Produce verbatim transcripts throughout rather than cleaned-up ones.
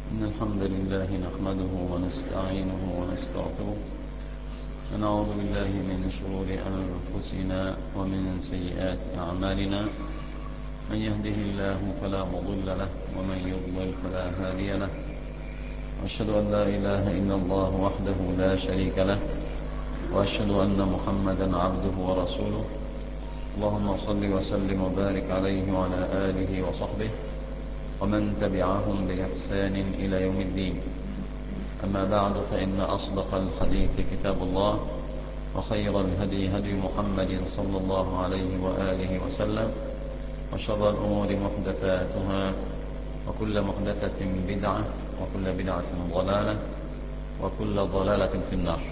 إن الحمد لله نحمده ونستعينه ونستغفره ونعوذ بالله من شرور أنفسنا ومن سيئات أعمالنا. من يهده الله فلا مضل له ومن يضلل فلا هادي له، وأشهد أن لا إله إلا الله وحده لا شريك له، وأشهد أن محمدا عبده ورسوله. اللهم صل وسلم وبارك عليه وعلى آله وصحبه ومن تبعهم بإحسان إلى يوم الدين. أما بعد، فإن أصدق الحديث كتاب الله، وخير الهدي هدي محمد صلى الله عليه وآله وسلم، وشر الأمور محدثاتها، وكل محدثة بدعة، وكل بدعة ضلالة، وكل ضلالة في النار.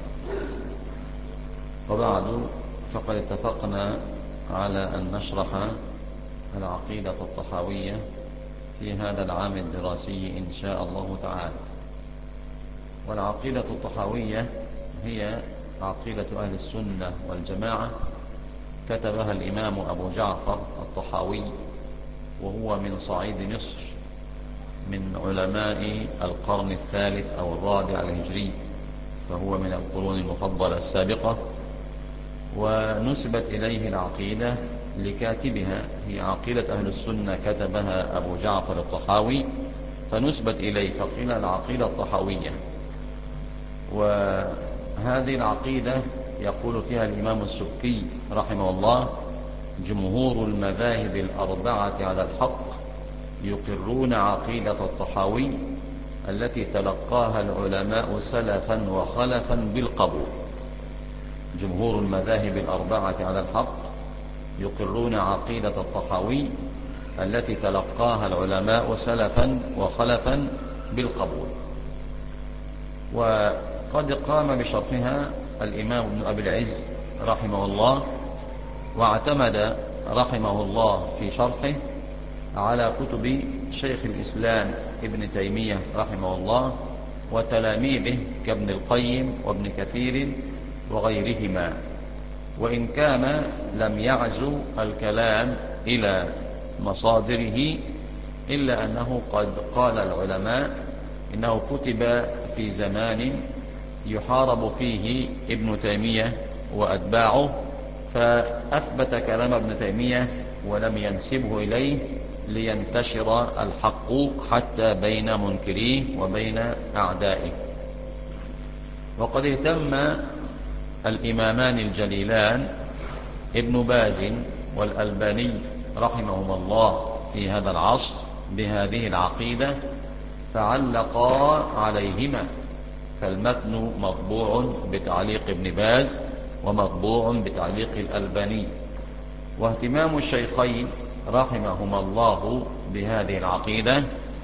وبعد، فقد اتفقنا على أن نشرح العقيدة الطحاوية في هذا العام الدراسي إن شاء الله تعالى. والعقيدة الطحاوية هي عقيدة أهل السنة والجماعة، كتبها الإمام أبو جعفر الطحاوي، وهو من صعيد مصر، من علماء القرن الثالث أو الرابع الهجري، فهو من القرون المفضلة السابقة. ونسبت إليه العقيدة لكاتبها، هي عقيدة أهل السنة كتبها أبو جعفر الطحاوي، فنسبت إليه فقيل العقيدة الطحاوية. وهذه العقيدة يقول فيها الإمام السبكي رحمه الله: جمهور المذاهب الأربعة على الحق يقرون عقيدة الطحاوي التي تلقاها العلماء سلفا وخلفا بالقبول. جمهور المذاهب الأربعة على الحق يقرون عقيدة الطحاوي التي تلقاها العلماء سلفا وخلفا بالقبول. وقد قام بشرحها الإمام ابن أبي العز رحمه الله، واعتمد رحمه الله في شرحه على كتب شيخ الإسلام ابن تيمية رحمه الله وتلاميذه كابن القيم وابن كثير وغيرهما، وإن كان لم يعزو الكلام إلى مصادره، إلا أنه قد قال العلماء إنه كتب في زمان يحارب فيه ابن تيمية وأتباعه، فأثبت كلام ابن تيمية ولم ينسبه إليه لينتشر الحق حتى بين منكريه وبين أعدائه. وقد اهتم الإمامان الجليلان ابن باز والألباني رحمهما الله في هذا العصر بهذه العقيدة، فعلقا عليهما، فالمتن مطبوع بتعليق ابن باز ومطبوع بتعليق الألباني. واهتمام الشيخين رحمهما الله بهذه العقيدة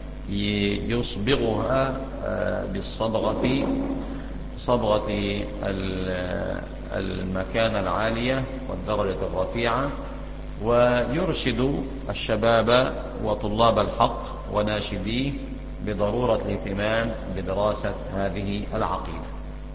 يصبغها بالصبغة، صبغة المكانة العالية والدرجة الرفيعة، ويرشد الشباب وطلاب الحق وناشديه بضرورة الاهتمام بدراسة هذه العقيدة.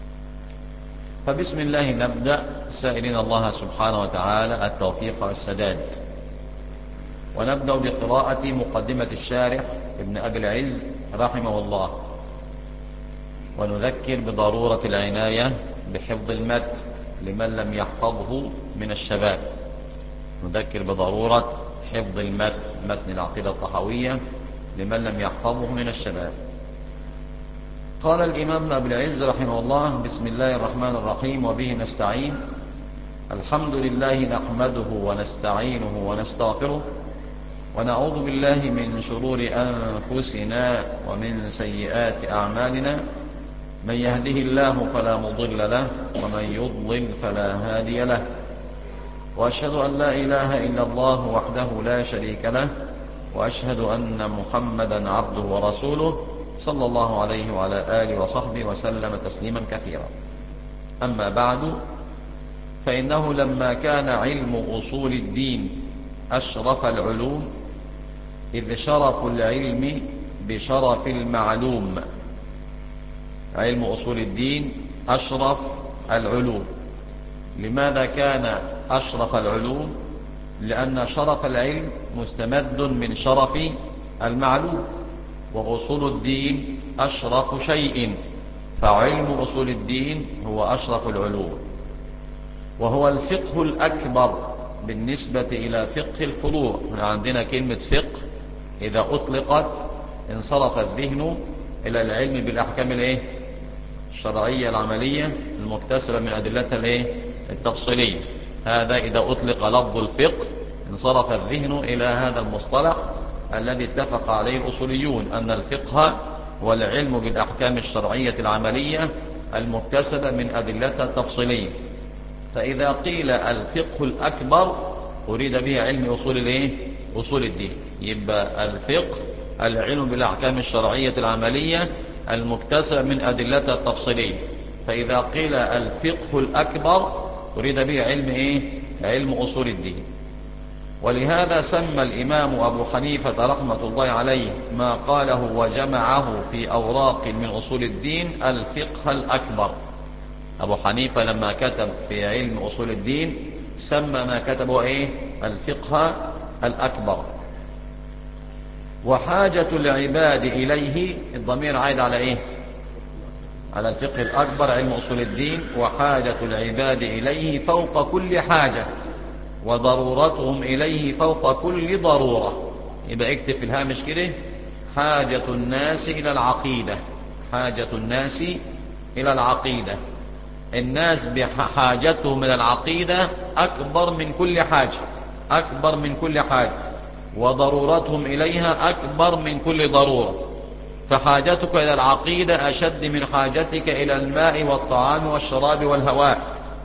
فبسم الله نبدأ، سائلين الله سبحانه وتعالى التوفيق والسداد. ونبدأ بقراءة مقدمة الشارح ابن أبي العز رحمه الله، ونذكر بضرورة العناية بحفظ المتن لمن لم يحفظه من الشباب. نذكر بضرورة حفظ المتن، متن العقيدة الطحاوية، لمن لم يحفظه من الشباب. قال الإمام ابن أبي العز رحمه الله: بسم الله الرحمن الرحيم، وبه نستعين. الحمد لله نحمده ونستعينه ونستغفره، ونعوذ بالله من شرور أنفسنا ومن سيئات أعمالنا. من يهده الله فلا مضل له، ومن يضلل فلا هادي له. وأشهد أن لا إله إلا الله وحده لا شريك له، وأشهد أن محمدا عبده ورسوله صلى الله عليه وعلى آله وصحبه وسلم تسليما كثيرا. أما بعد، فإنه لما كان علم أصول الدين أشرف العلوم، إذ شرف العلم بشرف المعلوم. علم أصول الدين أشرف العلوم. لماذا كان أشرف العلوم؟ لأن شرف العلم مستمد من شرف المعلوم. وأصول الدين أشرف شيء، فعلم أصول الدين هو أشرف العلوم، وهو الفقه الأكبر بالنسبة إلى فقه الفروع. عندنا كلمة فقه إذا أطلقت انصرف الذهن إلى العلم بالأحكام الإيه؟ الشرعية العملية المكتسبة من أدلتها الإيه؟ التفصيلية. هذا إذا أطلق لفظ الفقه انصرف الذهن إلى هذا المصطلح الذي اتفق عليه الأصوليون، أن الفقه هو العلم بالأحكام الشرعية العملية المكتسبة من أدلتها التفصيلية. فإذا قيل الفقه الأكبر أريد به علم أصول الإيه؟ أصول الدين. يبقى الفقه العلم بالأحكام الشرعية العملية المكتسبة من أدلتها التفصيلية. فإذا قيل الفقه الأكبر أريد به علم إيه؟ علم أصول الدين. ولهذا سمى الإمام أبو حنيفة رحمة الله عليه ما قاله وجمعه في أوراق من أصول الدين الفقه الأكبر. أبو حنيفة لما كتب في علم أصول الدين سمى ما كتبه إيه؟ الفقه الأكبر. وحاجة العباد إليه، الضمير عايد على إيه؟ على الفقه الأكبر علم أصول الدين. وحاجة العباد إليه فوق كل حاجة، وضرورتهم إليه فوق كل ضرورة. يبقى اكتب في الهامش كده: حاجة الناس إلى العقيدة. حاجة الناس إلى العقيدة، الناس بحاجتهم إلى العقيدة أكبر من كل حاجة، أكبر من كل حاجة، وضرورتهم إليها أكبر من كل ضرورة. فحاجتك إلى العقيدة أشد من حاجتك إلى الماء والطعام والشراب والهواء،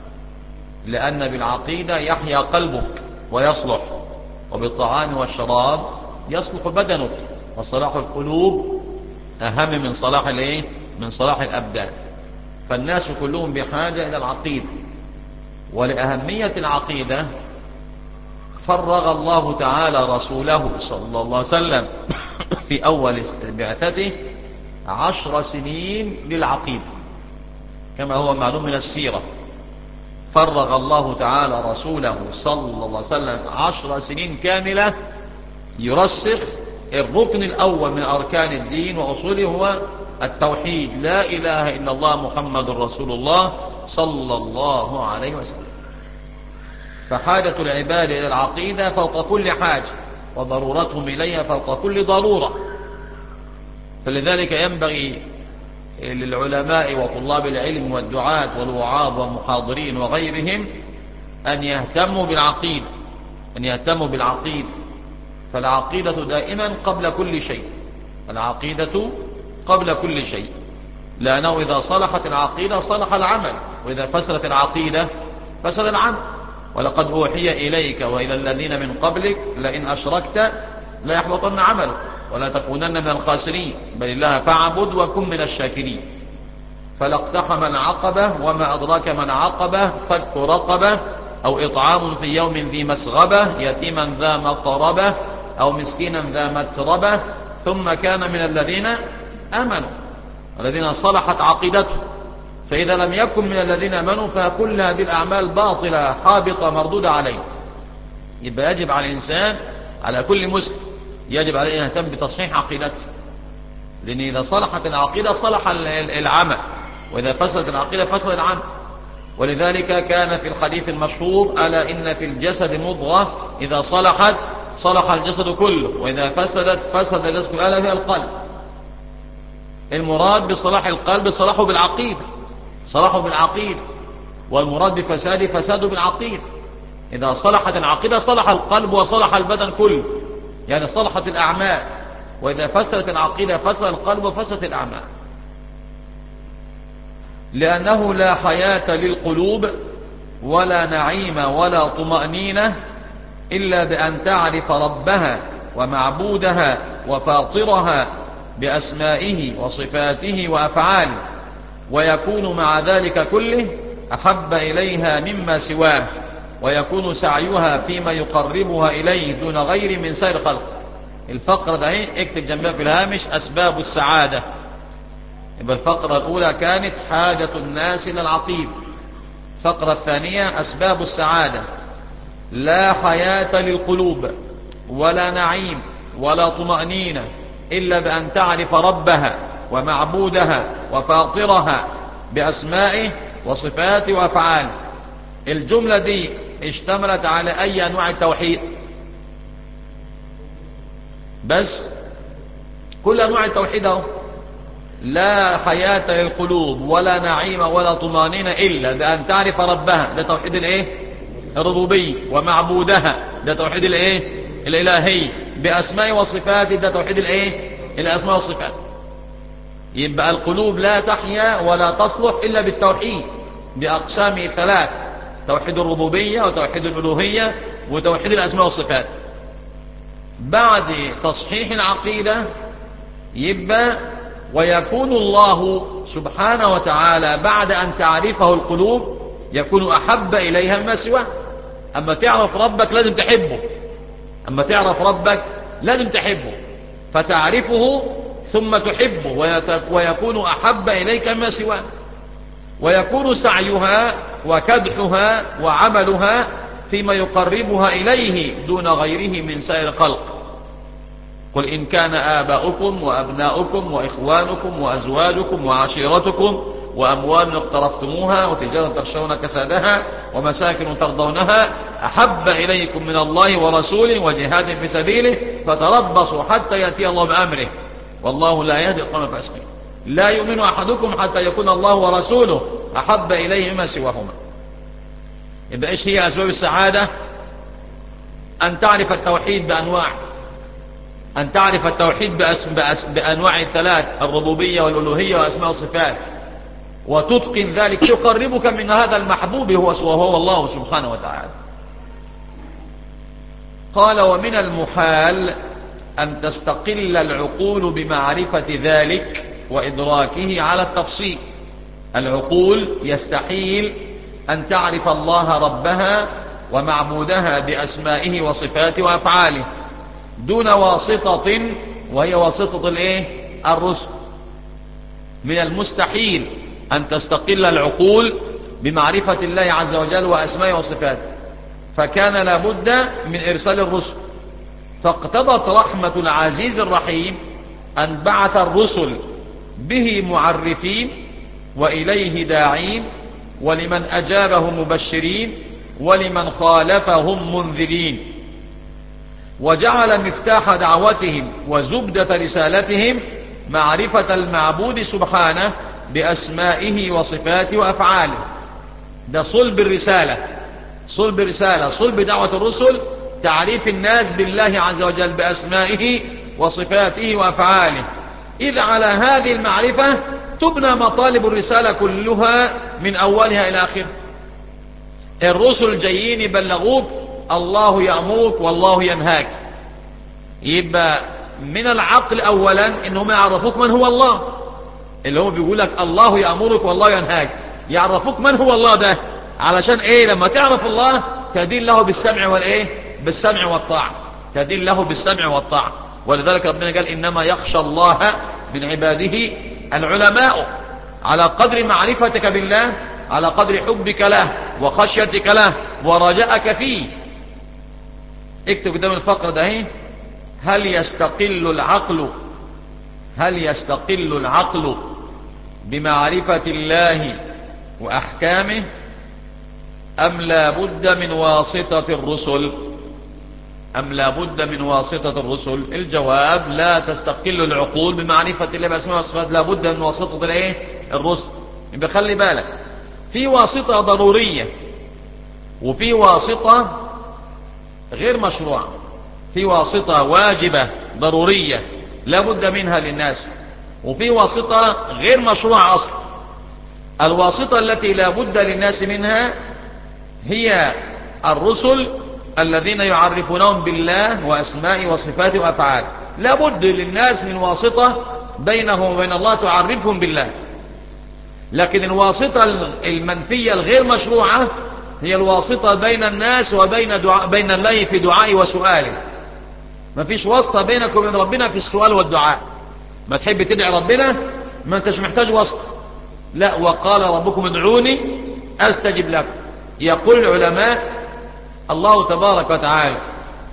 لأن بالعقيدة يحيا قلبك ويصلح، وبالطعام والشراب يصلح بدنك، وصلاح القلوب أهم من صلاح الإيه؟ من صلاح الأبدان. فالناس كلهم بحاجة إلى العقيدة. ولأهمية العقيدة فرغ الله تعالى رسوله صلى الله عليه وسلم في أول بعثته عشر سنين للعقيدة، كما هو معلوم من السيرة. فرغ الله تعالى رسوله صلى الله عليه وسلم عشر سنين كاملة يرسخ الركن الأول من أركان الدين وأصوله، هو التوحيد، لا إله إلا الله محمد رسول الله صلى الله عليه وسلم. فحاجة العباد إلى العقيدة فوق كل حاجة، وضرورتهم إليها فوق كل ضرورة. فلذلك ينبغي للعلماء وطلاب العلم والدعاة والوعاظ والمحاضرين وغيرهم أن يهتموا بالعقيدة، أن يهتموا بالعقيدة. فالعقيدة دائما قبل كل شيء، العقيدة قبل كل شيء، لأنه إذا صلحت العقيدة صلح العمل، وإذا فسدت العقيدة فسد العمل. ولقد أوحي إليك وإلى الذين من قبلك لئن أشركت لا يحبطن عملك ولا تكونن من الخاسرين، بل الله فاعبد وكن من الشاكرين. فلاقتحم العقبة، وما أدراك ما العقبة، فك رقبة أو إطعام في يوم ذي مسغبة يتيما ذا مقربة أو مسكينا ذا متربة ثم كان من الذين آمنوا، الذين صلحت عقيدته. فإذا لم يكن من الذين آمنوا فكل هذه الأعمال باطلة حابطة مردودة عليه. يبقى يجب على الإنسان، على كل مسلم، يجب عليه أن يهتم بتصحيح عقيدته، لأن إذا صلحت العقيدة صلح العمل، وإذا فسدت العقيدة فسد العمل. ولذلك كان في الحديث المشهور: ألا إن في الجسد مضغة إذا صلحت صلح الجسد كله، وإذا فسدت فسد الجسد كله، ألا هي القلب. المراد بصلاح القلب صلاحه بالعقيدة، صلاحه بالعقيدة، والمراد بفساد فساده بالعقيدة. إذا صلحت العقيدة صلح القلب وصلح البدن كله، يعني صلحت الأعمال. وإذا فسدت العقيدة فسد القلب وفسدت الأعمال. لأنه لا حياة للقلوب ولا نعيم ولا طمأنينة إلا بأن تعرف ربها ومعبودها وفاطرها بأسمائه وصفاته وأفعاله، ويكون مع ذلك كله أحب إليها مما سواه، ويكون سعيها فيما يقربها إليه دون غير من سائر الخلق. الفقرة ده اكتب جنبها في الهامش: أسباب السعادة. يبقى الفقرة الأولى كانت حاجة الناس إلى العقيدة. الفقرة الثانية أسباب السعادة: لا حياة للقلوب ولا نعيم ولا طمأنينة إلا بأن تعرف ربها ومعبودها وفاطرها بأسمائه وصفاته وأفعاله. الجملة دي اشتملت على أي أنواع التوحيد؟ بس كل أنواع التوحيد اهو. لا حياة للقلوب ولا نعيم ولا طمانينة إلا بأن تعرف ربها، ده توحيد الايه؟ الربوبية. ومعبودها، ده توحيد الايه؟ الإلهي. بأسماء وصفاته، ده توحيد الايه؟ الأسماء والصفات. يبقى القلوب لا تحيا ولا تصلح إلا بالتوحيد بأقسامه ثلاث: توحيد الربوبية وتوحيد الألوهية وتوحيد الأسماء والصفات. بعد تصحيح العقيدة يبقى ويكون الله سبحانه وتعالى بعد أن تعرفه القلوب يكون أحب إليها مما سواه. أما تعرف ربك لازم تحبه، أما تعرف ربك لازم تحبه، فتعرفه ثم تحبه ويكون أحب إليك مما سواه. ويكون سعيها وكدحها وعملها فيما يقربها إليه دون غيره من سائر الخلق. قل إن كان آباؤكم وأبناؤكم وإخوانكم وأزواجكم وعشيرتكم وأموال اقترفتموها وتجارة تخشون كسادها ومساكن ترضونها أحب إليكم من الله ورسوله وجهاد في سبيله فتربصوا حتى يأتي الله بأمره والله لا يهدي القوم الفاسقين. لا يؤمن أحدكم حتى يكون الله ورسوله أحب إليه مما سواهما. يبقى إيش هي أسباب السعادة؟ أن تعرف التوحيد بأنواع، أن تعرف التوحيد بأس... بأس... بأنواع الثلاث: الربوبية والألوهية وأسماء الصفات، وتتقن ذلك يقربك من هذا المحبوب هو وهو الله سبحانه وتعالى. قال: ومن المحال أن تستقل العقول بمعرفة ذلك وإدراكه على التفصيل. العقول يستحيل أن تعرف الله ربها ومعبودها بأسمائه وصفاته وأفعاله دون واسطة، وهي واسطة الايه؟ الرسل. من المستحيل أن تستقل العقول بمعرفة الله عز وجل وأسمائه وصفاته، فكان لابد من إرسال الرسل. فاقتضت رحمة العزيز الرحيم أن بعث الرسل به معرفين وإليه داعين، ولمن أجابه مبشرين، ولمن خالفهم منذرين. وجعل مفتاح دعوتهم وزبدة رسالتهم معرفة المعبود سبحانه بأسمائه وصفاته وأفعاله. ده صلب الرسالة، صلب الرسالة، صلب دعوة الرسل تعريف الناس بالله عز وجل بأسمائه وصفاته وأفعاله. إذ على هذه المعرفة تبنى مطالب الرسالة كلها من أولها إلى آخره. الرسل جايين يبلغوك الله يأمرك والله ينهاك. يبقى من العقل أولا إنهم يعرفوك من هو الله، اللي هو بيقول لك الله يأمرك والله ينهاك، يعرفوك من هو الله ده علشان إيه؟ لما تعرف الله تدين له بالسمع والإيه؟ بالسمع والطاعة، تدين له بالسمع والطاعة. ولذلك ربنا قال: إنما يخشى الله من عباده العلماء. على قدر معرفتك بالله، على قدر حبك له وخشيتك له ورجاءك فيه. اكتب قدام الفقرة ده اهي: هل يستقل العقل هل يستقل العقل بمعرفة الله وأحكامه أم لا بد من واسطة الرسل؟ أم لا بد من واسطة الرسل؟ الجواب: لا تستقل العقول بمعرفة الله بأسماء وصفات، لا بد من واسطة الايه؟ الرسل. يبقى خلي بالك، في واسطة ضرورية وفي واسطة غير مشروعة. في واسطة واجبة ضرورية لا بد منها للناس، وفي واسطة غير مشروعة أصلا. الواسطة التي لا بد للناس منها هي الرسل الذين يعرفونهم بالله وأسماء وصفاته وأفعاله. لا بد للناس من واسطة بينهم وبين الله تعرفهم بالله. لكن الواسطة المنفية الغير مشروعة هي الواسطة بين الناس وبين دعاء بين الله في دعائه وسؤاله. ما فيش واسطة بينك وبين ربنا في السؤال والدعاء. ما تحب تدعي ربنا ما انتش محتاج واسطة، لا. وقال ربكم ادعوني أستجب لكم. يقول العلماء: الله تبارك وتعالى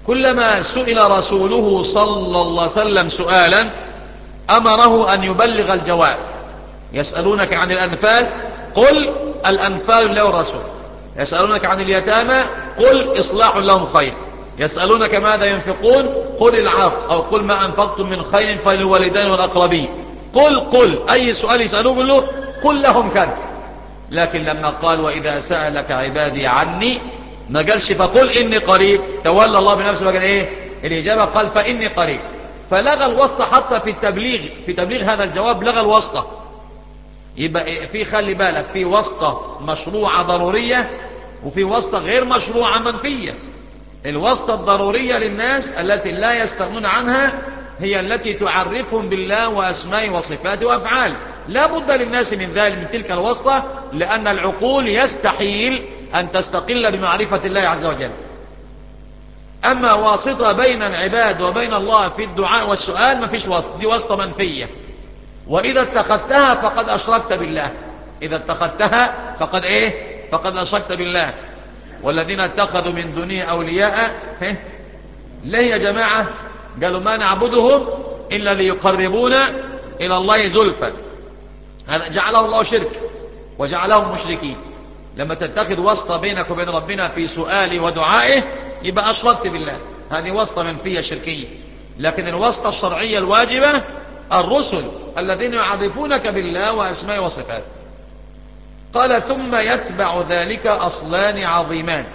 كلما سئل رسوله صلى الله عليه وسلم سؤالا أمره أن يبلغ الجواب. يسألونك عن الأنفال قل الأنفال لله والرسول. يسألونك عن اليتامى قل إصلاح لهم خير. يسألونك ماذا ينفقون قل العفو، أو قل ما أنفقتم من خير فللوالدين والأقربين. قل قل أي سؤال يسألوه قل له قل لهم كذا. لكن لما قال وإذا سألك عبادي عني ما قالش فقل إني قريب، تولى الله بنفسه وقال إيه الإجابة، قال فإني قريب. فلغى الواسطة حتى في التبليغ، في تبليغ هذا الجواب لغى الواسطة. يبقى في خلي بالك في واسطة مشروعة ضرورية وفي واسطة غير مشروعة منفية. الواسطة الضرورية للناس التي لا يستغنون عنها هي التي تعرفهم بالله وأسمائه وصفاته وأفعاله. لا بد للناس من ذلك، من تلك الواسطة، لأن العقول يستحيل أن تستقل بمعرفة الله عز وجل. أما واسطة بين العباد وبين الله في الدعاء والسؤال ما فيش واسطة، دي واسطة منفية. وإذا اتخذتها فقد أشركت بالله. إذا اتخذتها فقد إيه فقد أشركت بالله. والذين اتخذوا من دونه أولياء ليه يا جماعة؟ قالوا ما نعبدهم إلا ليقربونا إلى الله زلفى. هذا جعله الله شرك وجعلهم مشركين. لما تتخذ واسطة بينك وبين ربنا في سؤاله ودعائه يبقى أشركت بالله، هذه واسطة منفية شركية. لكن الواسطة الشرعية الواجبة الرسل الذين يعرفونك بالله وأسمائه وصفاته. قال ثم يتبع ذلك أصلان عظيمان،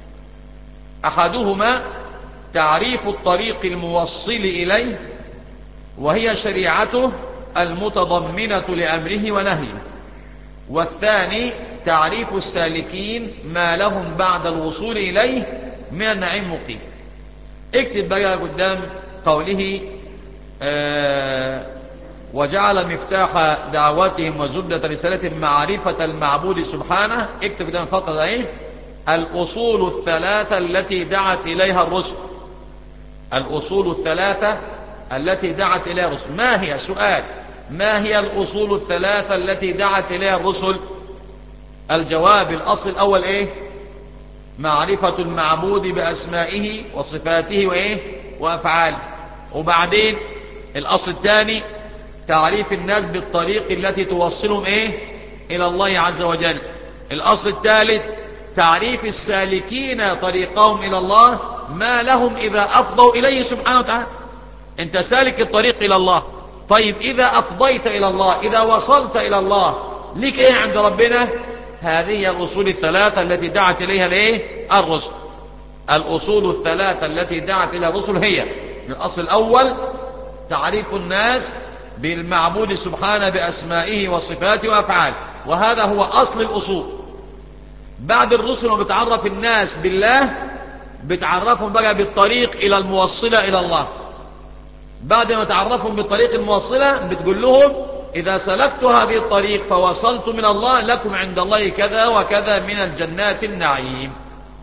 أحدهما تعريف الطريق الموصل إليه وهي شريعته المتضمنة لأمره ونهيه، والثاني تعريف السالكين ما لهم بعد الوصول إليه من النعيم المقيم. اكتب بقى قدام قوله آه وجعل مفتاح دعوتهم وزبدة رسالتهم معرفة المعبود سبحانه. اكتب قدام فقرة ايه الأصول الثلاثة التي دعت إليها الرسل. الأصول الثلاثة التي دعت إليها الرسل ما هي؟ سؤال ما هي الأصول الثلاثة التي دعت إليها الرسل؟ الجواب الأصل الأول إيه؟ معرفة المعبود بأسمائه وصفاته وإيه؟ وأفعاله. وبعدين الأصل الثاني تعريف الناس بالطريق التي توصلهم إيه؟ إلى الله عز وجل. الأصل الثالث تعريف السالكين طريقهم إلى الله ما لهم إذا أفضوا إليه سبحانه وتعالى. أنت سالك الطريق إلى الله، طيب إذا أفضيت إلى الله، إذا وصلت إلى الله لك إيه عند ربنا؟ هذه الأصول الثلاثة التي دعت إليها الإيه؟ الرسل. الأصول الثلاثة التي دعت إليها الرسل هي الأصل الأول تعريف الناس بالمعبود سبحانه بأسمائه وصفاته وأفعاله، وهذا هو أصل الأصول. بعد الرسل وبتعرف الناس بالله بتعرفهم بقى بالطريق إلى الموصلة إلى الله. بعد ما تعرفهم بالطريق الموصلة بتقول لهم إذا سلكت هذه الطريق فوصلت من الله لكم عند الله كذا وكذا من الجنات النعيم.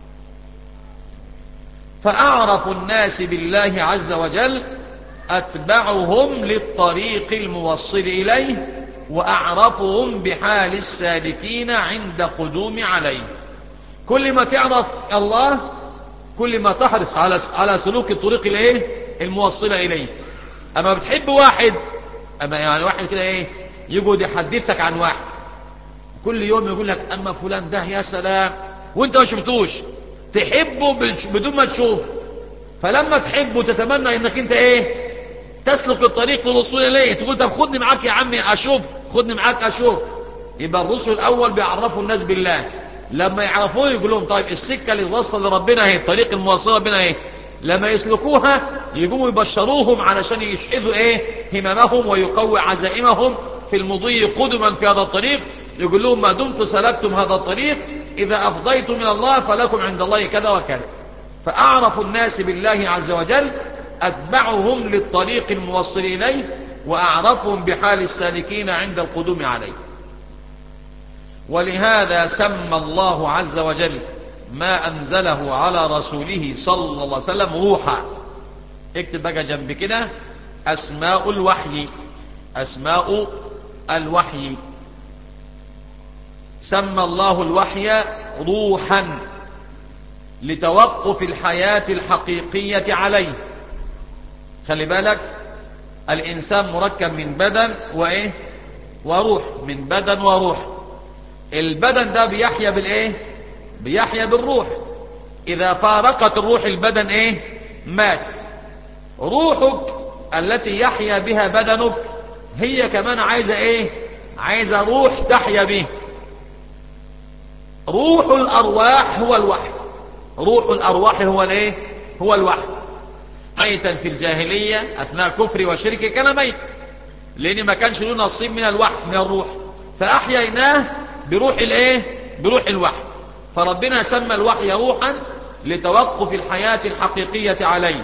فأعرف الناس بالله عز وجل أتبعهم للطريق الموصل إليه، وأعرفهم بحال السالكين عند قدوم عليه. كل ما تعرف الله كل ما تحرص على على سلوك الطريق الايه الموصله اليه. اما بتحب واحد، اما يعني واحد كده ايه يقعد يحدثك عن واحد كل يوم يقول لك اما فلان ده يا سلام، وانت ما شفتوش تحبه بدون ما تشوفه. فلما تحبه تتمنى انك انت ايه تسلك الطريق للوصول اليه، تقول طب خدني معاك يا عمي اشوف، خدني معاك اشوف. يبقى الرسل الاول بيعرفوا الناس بالله، لما يعرفوه يقول لهم طيب السكه اللي توصل لربنا اهي، الطريق الموصل لربنا اهي. لما يسلكوها يقوموا يبشروهم علشان يشحذوا ايه هممهم ويقوي عزائمهم في المضي قدما في هذا الطريق. يقول لهم ما دمت سلكتم هذا الطريق اذا افضيتم من الله فلكم عند الله كذا وكذا. فاعرف الناس بالله عز وجل اتبعهم للطريق الموصل اليه، واعرفهم بحال السالكين عند القدوم عليه. ولهذا سمى الله عز وجل ما أنزله على رسوله صلى الله عليه وسلم روحا. اكتب بقى جنب كده أسماء الوحي. أسماء الوحي سمى الله الوحي روحا. لتوقف الحياة الحقيقية عليه. خلي بالك، الإنسان مركب من بدن وإيه وروح، من بدن وروح. البدن ده بيحيا بالإيه بيحيا بالروح. إذا فارقت الروح البدن إيه مات. روحك التي يحيا بها بدنك هي كمان عايزة إيه عايزة روح تحيا به. روح الأرواح هو الوحي. روح الأرواح هو الإيه هو الوحي. ميتا في الجاهلية أثناء كفر وشرك كان ميت، لأن ما كانش له نصيب من الوحي من الروح، فأحييناه بروح الإيه بروح الوحي. فربنا سمى الوحي روحا لتوقف الحياة الحقيقية عليه،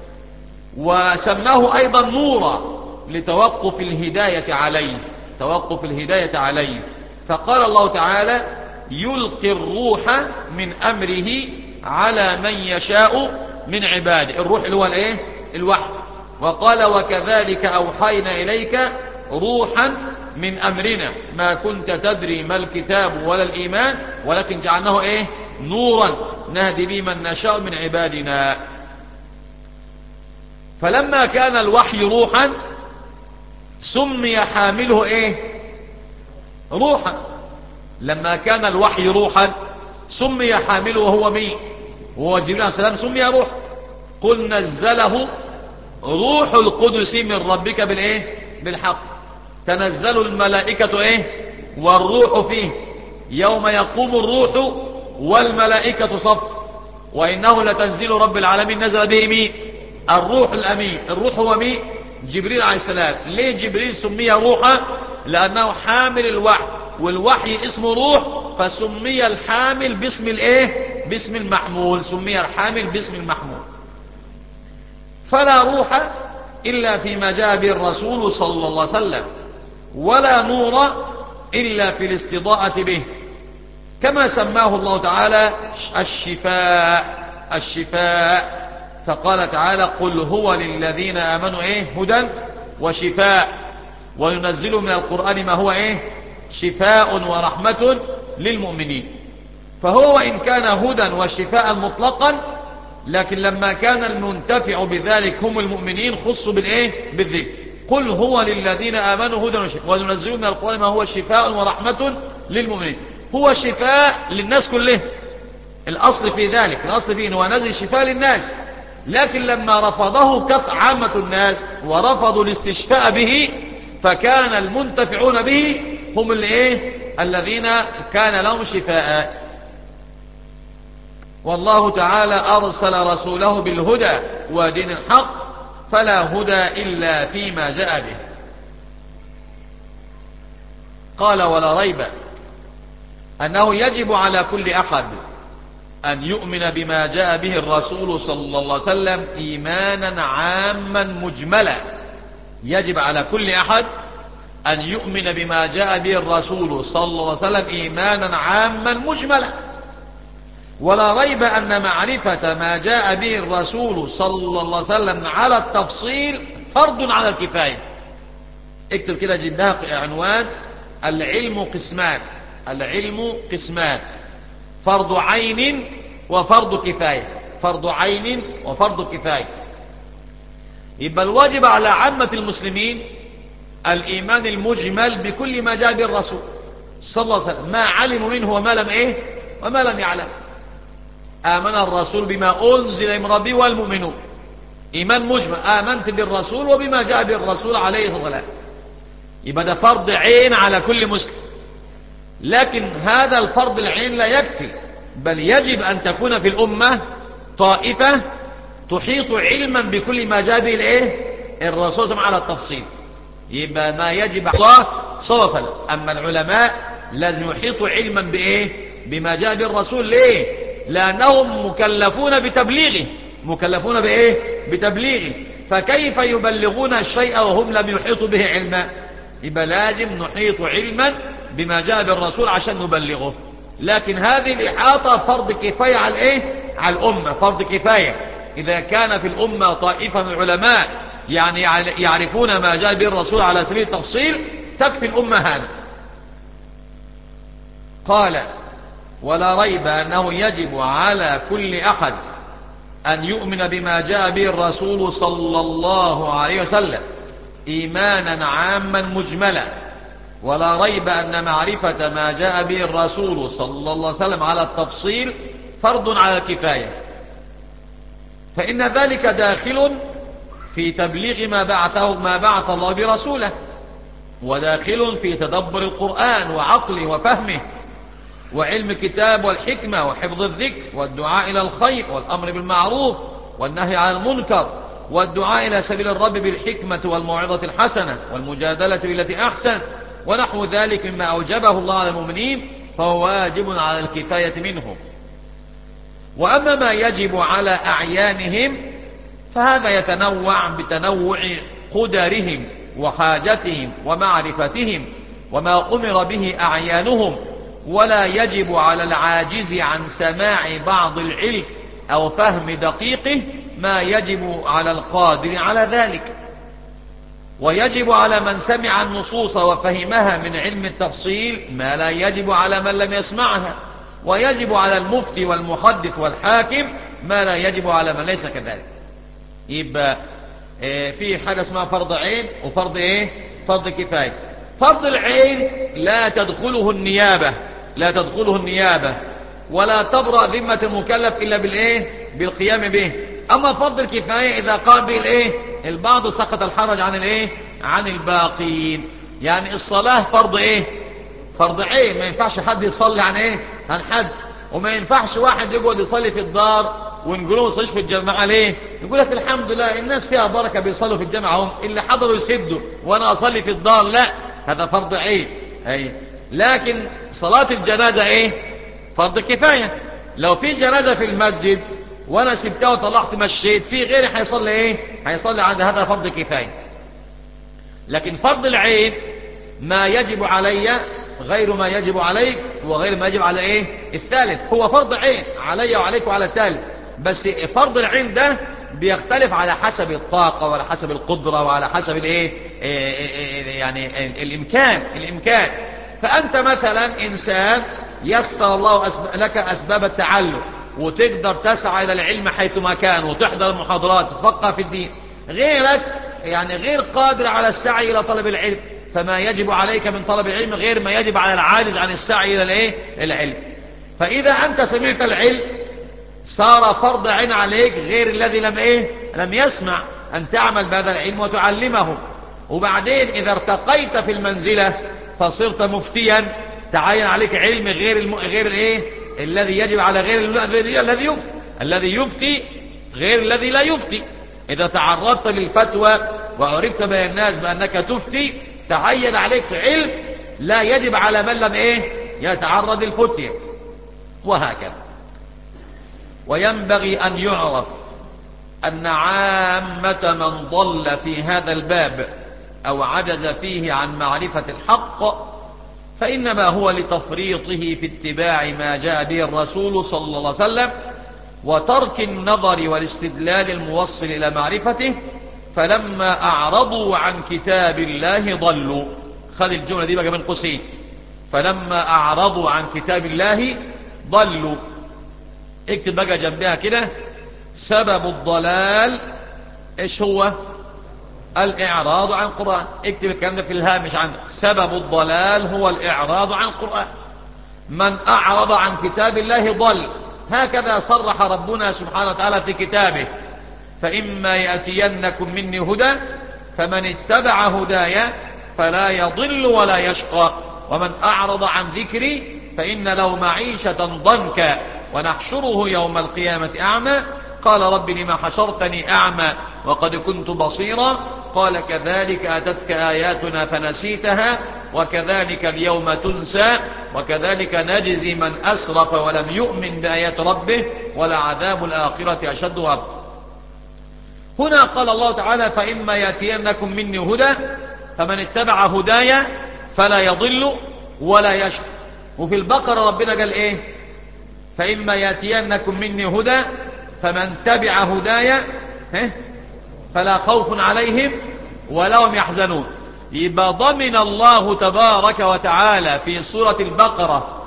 وسماه أيضا نورا لتوقف الهداية عليه توقف الهداية عليه. فقال الله تعالى: يلقي الروح من أمره على من يشاء من عباده. الروح اللي هو الايه الوحي. وقال: وكذلك أوحينا إليك روحا من أمرنا ما كنت تدري ما الكتاب ولا الإيمان ولكن جعلناه ايه نورا نهدي به من نشاء من عبادنا. فلما كان الوحي روحا سمي حامله ايه روحا. لما كان الوحي روحا سمي حامله وهو مين وهو جبريل عليه السلام سمي روح. قل نزله روح القدس من ربك بالايه بالحق تنزل الملائكة ايه والروح فيه يوم يقوم الروح والملائكة صف وإنه لتنزيل رب العالمين. نزل به مين الروح الأمين. الروح هو مين جبريل عليه السلام. ليه جبريل سمي روحا؟ لأنه حامل الوحي، والوحي اسمه روح، فسمي الحامل باسم الايه باسم المحمول. سمي الحامل باسم المحمول. فلا روح إلا فيما جاء به الرسول صلى الله عليه وسلم، ولا نور إلا في الاستضاءة به، كما سماه الله تعالى الشفاء الشفاء فقال تعالى: قل هو للذين آمنوا ايه هدى وشفاء وينزل من القرآن ما هو ايه شفاء ورحمة للمؤمنين. فهو إن كان هدى وشفاء مطلقا، لكن لما كان المنتفع بذلك هم المؤمنين خصوا بالايه بالذكر. قل هو للذين آمنوا هدى وشفاء وننزل من القرآن ما هو شفاء ورحمة للمؤمنين. هو شفاء للناس كله. الأصل في ذلك الأصل فيه أنه نزل شفاء للناس، لكن لما رفضه كف عامة الناس ورفضوا الاستشفاء به، فكان المنتفعون به هم اللي ايه الذين كان لهم شفاء. والله تعالى أرسل رسوله بالهدى ودين الحق فلا هدى إلا فيما جاء به. قال: ولا ريب أنه يجب على كل أحد أن يؤمن بما جاء به الرسول صلى الله عليه وسلم إيمانا عاما مجملا. يجب على كل أحد أن يؤمن بما جاء به الرسول صلى الله عليه وسلم إيمانا عاما مجملا. ولا ريب أن معرفة ما جاء به الرسول صلى الله عليه وسلم على التفصيل فرض على الكفاية. اكتب كده جنبها عنوان: العلم قسمان. العلم قسمان: فرض عين وفرض كفاية. فرض عين وفرض كفاية. يبقى الواجب على عامة المسلمين الإيمان المجمل بكل ما جاء به الرسول صلى الله عليه وسلم، ما علموا منه وما لم إيه وما لم يعلم. آمن الرسول بما أنزل من ربه والمؤمنون. إيمان مجمل: آمنت بالرسول وبما جاء به الرسول عليه الصلاة والسلام. يبقى ده فرض عين على كل مسلم. لكن هذا الفرض العين لا يكفي، بل يجب أن تكون في الأمة طائفة تحيط علما بكل ما جاء به الإيه الرسول صلى الله عليه وسلم على التفصيل. يبقى ما يجب على الله صلى الله عليه وسلم. أما العلماء لازم يحيطوا علما بإيه بما جاء به الرسول. ليه؟ لأنهم مكلفون بتبليغه. مكلفون بإيه بتبليغه. فكيف يبلغون الشيء وهم لم يحيطوا به علما؟ يبقى لازم نحيط علما بما جاء بالرسول عشان نبلغه. لكن هذه الإحاطة فرض كفاية على الإيه على الأمة. فرض كفاية إذا كان في الأمة طائفة من العلماء يعني يعرفون ما جاء به الرسول على سبيل التفصيل، تكفي الأمة هذا. قال: ولا ريب أنه يجب على كل أحد أن يؤمن بما جاء به الرسول صلى الله عليه وسلم إيمانا عاما مجملا، ولا ريب أن معرفة ما جاء به الرسول صلى الله عليه وسلم على التفصيل فرض على الكفاية، فإن ذلك داخل في تبليغ ما بعثه ما بعث الله برسوله، وداخل في تدبر القرآن وعقله وفهمه وعلم الكتاب والحكمة وحفظ الذكر والدعاء إلى الخير والأمر بالمعروف والنهي عن المنكر والدعاء إلى سبيل الرب بالحكمة والموعظة الحسنة والمجادلة بالتي أحسن ونحو ذلك مما أوجبه الله على المؤمنين، فهو واجب على الكفاية منهم. وأما ما يجب على أعيانهم فهذا يتنوع بتنوع قدرهم وحاجتهم ومعرفتهم وما أمر به أعيانهم، ولا يجب على العاجز عن سماع بعض العلم أو فهم دقيقه ما يجب على القادر على ذلك. ويجب على من سمع النصوص وفهمها من علم التفصيل ما لا يجب على من لم يسمعها، ويجب على المفتي والمحدث والحاكم ما لا يجب على من ليس كذلك. يبقى في حاجة اسمها فرض عين وفرض ايه؟ فرض كفاية. فرض العين لا تدخله النيابة لا تدخله النيابة ولا تبرأ ذمة المكلف إلا بالإيه؟ بالقيام به. أما فرض الكفاية إذا قام به الإيه؟ البعض سقط الحرج عن الإيه؟ عن الباقين. يعني الصلاة فرض إيه؟ فرض عين، ما ينفعش حد يصلي عن إيه؟ عن حد، وما ينفعش واحد يقعد يصلي في الدار ونقول له ما يصليش في الجامعة ليه؟ يقول لك الحمد لله الناس فيها بركة بيصلوا في الجامعة هم اللي حضروا يسدوا وأنا أصلي في الدار. لا، هذا فرض عين. أي لكن صلاة الجنازة ايه؟ فرض كفاية. لو في جنازة في المسجد وانا سبتها وطلعت مشيت، في غيري هيصلي ايه؟ هيصلي عند هذا فرض كفاية. لكن فرض العين ما يجب علي غير ما يجب عليك وغير ما يجب على ايه؟ الثالث. هو فرض عين علي وعليك وعلى الثالث، بس فرض العين ده بيختلف على حسب الطاقة وعلى حسب القدرة وعلى حسب الايه؟ يعني الامكان الامكان فأنت مثلا إنسان يسر الله لك أسباب التعلم وتقدر تسعى إلى العلم حيثما كان وتحضر المحاضرات تتفقه في الدين، غيرك يعني غير قادر على السعي إلى طلب العلم، فما يجب عليك من طلب العلم غير ما يجب على العاجز عن السعي إلى الإيه؟ العلم. فإذا أنت سمعت العلم صار فرض عين عليك غير الذي لم إيه؟ لم يسمع أن تعمل بهذا العلم وتعلمه. وبعدين إذا ارتقيت في المنزلة فصرت مفتيا تعين عليك علم غير الم... غير الايه الذي يجب على غير الم... الذي يفتي الذي يفتي غير الذي لا يفتي. إذا تعرضت للفتوى وعرفت بين الناس بأنك تفتي تعين عليك علم لا يجب على من لم ايه يتعرض للفتية، وهكذا. وينبغي أن يعرف أن عامة من ضل في هذا الباب أو عجز فيه عن معرفة الحق فإنما هو لتفريطه في اتباع ما جاء به الرسول صلى الله عليه وسلم وترك النظر والاستدلال الموصل إلى معرفته، فلما أعرضوا عن كتاب الله ضلوا. خذ الجملة دي بقى من قوسين، فلما أعرضوا عن كتاب الله ضلوا. اكتب بقى جنبها كده سبب الضلال ايش هو؟ الإعراض عن القرآن. اكتب الكلام ده في الهامش عندك، سبب الضلال هو الإعراض عن القرآن. من أعرض عن كتاب الله ضل، هكذا صرح ربنا سبحانه وتعالى في كتابه: فإما يأتينكم مني هدى فمن اتبع هداي فلا يضل ولا يشقى ومن أعرض عن ذكري فإن له معيشة ضنكا ونحشره يوم القيامة أعمى قال رب لما حشرتني أعمى وقد كنت بصيرا قال كذلك أتتك آياتنا فنسيتها وكذلك اليوم تنسى وكذلك نجزي من أسرف ولم يؤمن بآيات ربه ولعذاب الآخرة أشد وأبقى. هنا قال الله تعالى: فإما يأتينكم مني هدى فمن اتبع هداي فلا يضل ولا يشقى. وفي البقرة ربنا قال إيه؟ فإما يأتينكم مني هدى فمن تبع هداي فلا خوف عليهم ولا هم يحزنون. يبقى ضمن الله تبارك وتعالى في سورة البقرة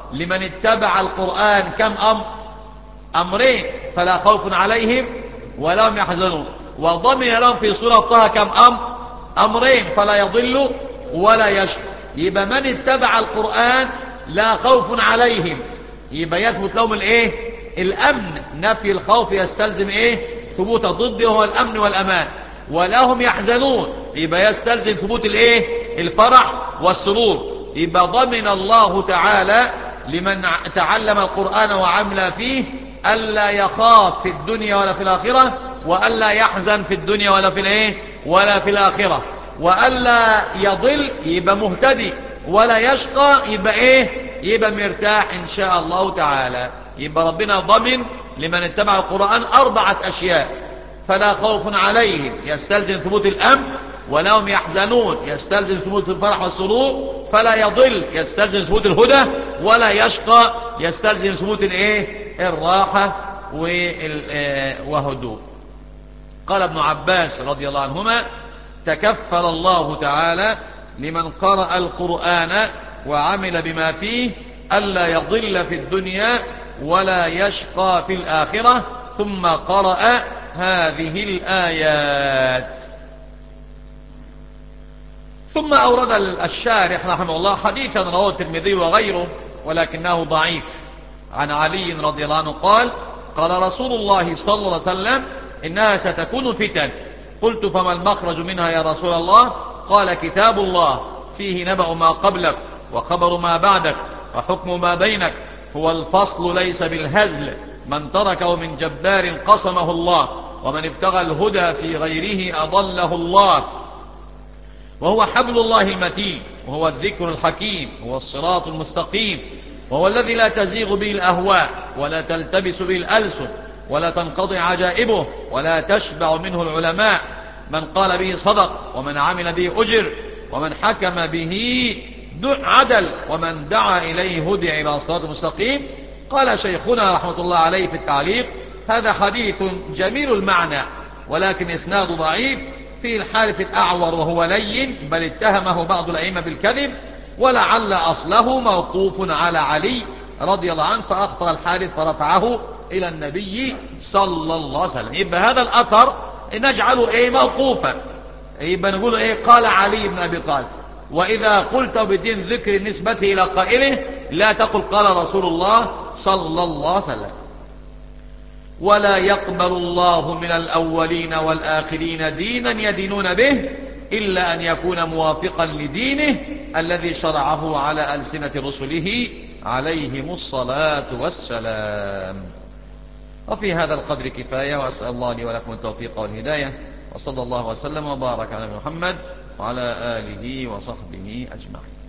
لمن اتبع القرآن كم أمر؟ أمرين، فلا خوف عليهم ولا هم يحزنون. وضمن لهم في سورة طه كم أمر؟ أمرين، فلا يضل ولا يشقى. يبقى من اتبع القرآن لا خوف عليهم، يبقى يثبت لهم الايه؟ الأمن. نفي الخوف يستلزم ايه؟ ثبوت ضده وهو الأمن والأمان. ولا هم يحزنون، يبقى يستلزم ثبوت الايه؟ الفرح والسرور. يبقى ضمن الله تعالى لمن تعلم القرآن وعمل فيه ألا يخاف في الدنيا ولا في الآخرة، وألا يحزن في الدنيا ولا في الايه؟ ولا في الآخرة، وألا يضل يبقى مهتدي، ولا يشقى يبقى ايه؟ يبقى مرتاح إن شاء الله تعالى. يبقى ربنا ضمن لمن اتبع القرآن أربعة أشياء: فلا خوف عليهم يستلزم ثبوت الأمن، ولا هم يحزنون يستلزم ثبوت الفرح والسرور، فلا يضل يستلزم ثبوت الهدى، ولا يشقى يستلزم ثبوت الايه؟ الراحة وهدوء. قال ابن عباس رضي الله عنهما: تكفل الله تعالى لمن قرأ القرآن وعمل بما فيه ألا يضل في الدنيا ولا يشقى في الآخرة. ثم قرأ هذه الآيات. ثم أورد الشارح رحمه الله حديثا رواه الترمذي وغيره ولكنه ضعيف، عن علي رضي الله عنه قال: قال رسول الله صلى الله عليه وسلم: إنها ستكون فتن. قلت: فما المخرج منها يا رسول الله؟ قال: كتاب الله فيه نبأ ما قبلك وخبر ما بعدك وحكم ما بينك، هو الفصل ليس بالهزل، من تركه من جبار قصمه الله، ومن ابتغى الهدى في غيره أضله الله، وهو حبل الله المتين، وهو الذكر الحكيم، هو الصراط المستقيم، وهو الذي لا تزيغ به الأهواء ولا تلتبس به الألسن ولا تنقضي عجائبه ولا تشبع منه العلماء. من قال به صدق، ومن عمل به أجر، ومن حكم به عدل، ومن دعا إليه هدي إلى صراط مستقيم. قال شيخنا رحمة الله عليه في التعليق: هذا حديث جميل المعنى، ولكن إسناد ضعيف، فيه الحارث الأعور وهو لين، بل اتهمه بعض الأئمة بالكذب، ولعل أصله موقوف على علي رضي الله عنه، فأخطأ الحارث فرفعه إلى النبي صلى الله عليه وسلم. يبقى هذا الأثر نجعله إيه؟ موقوفا. يبقى نقول إيه؟ قال علي بن أبي طالب. وإذا قلت بدين ذكر نسبته إلى قائله لا تقل قال رسول الله صلى الله عليه وسلم. ولا يقبل الله من الأولين والآخرين دينا يدينون به إلا أن يكون موافقا لدينه الذي شرعه على ألسنة رسله عليهم الصلاة والسلام. وفي هذا القدر كفاية، وأسأل الله لي ولكم التوفيق والهداية، وصلى الله وسلم وبارك على محمد وعلى آله وصحبه أجمعين.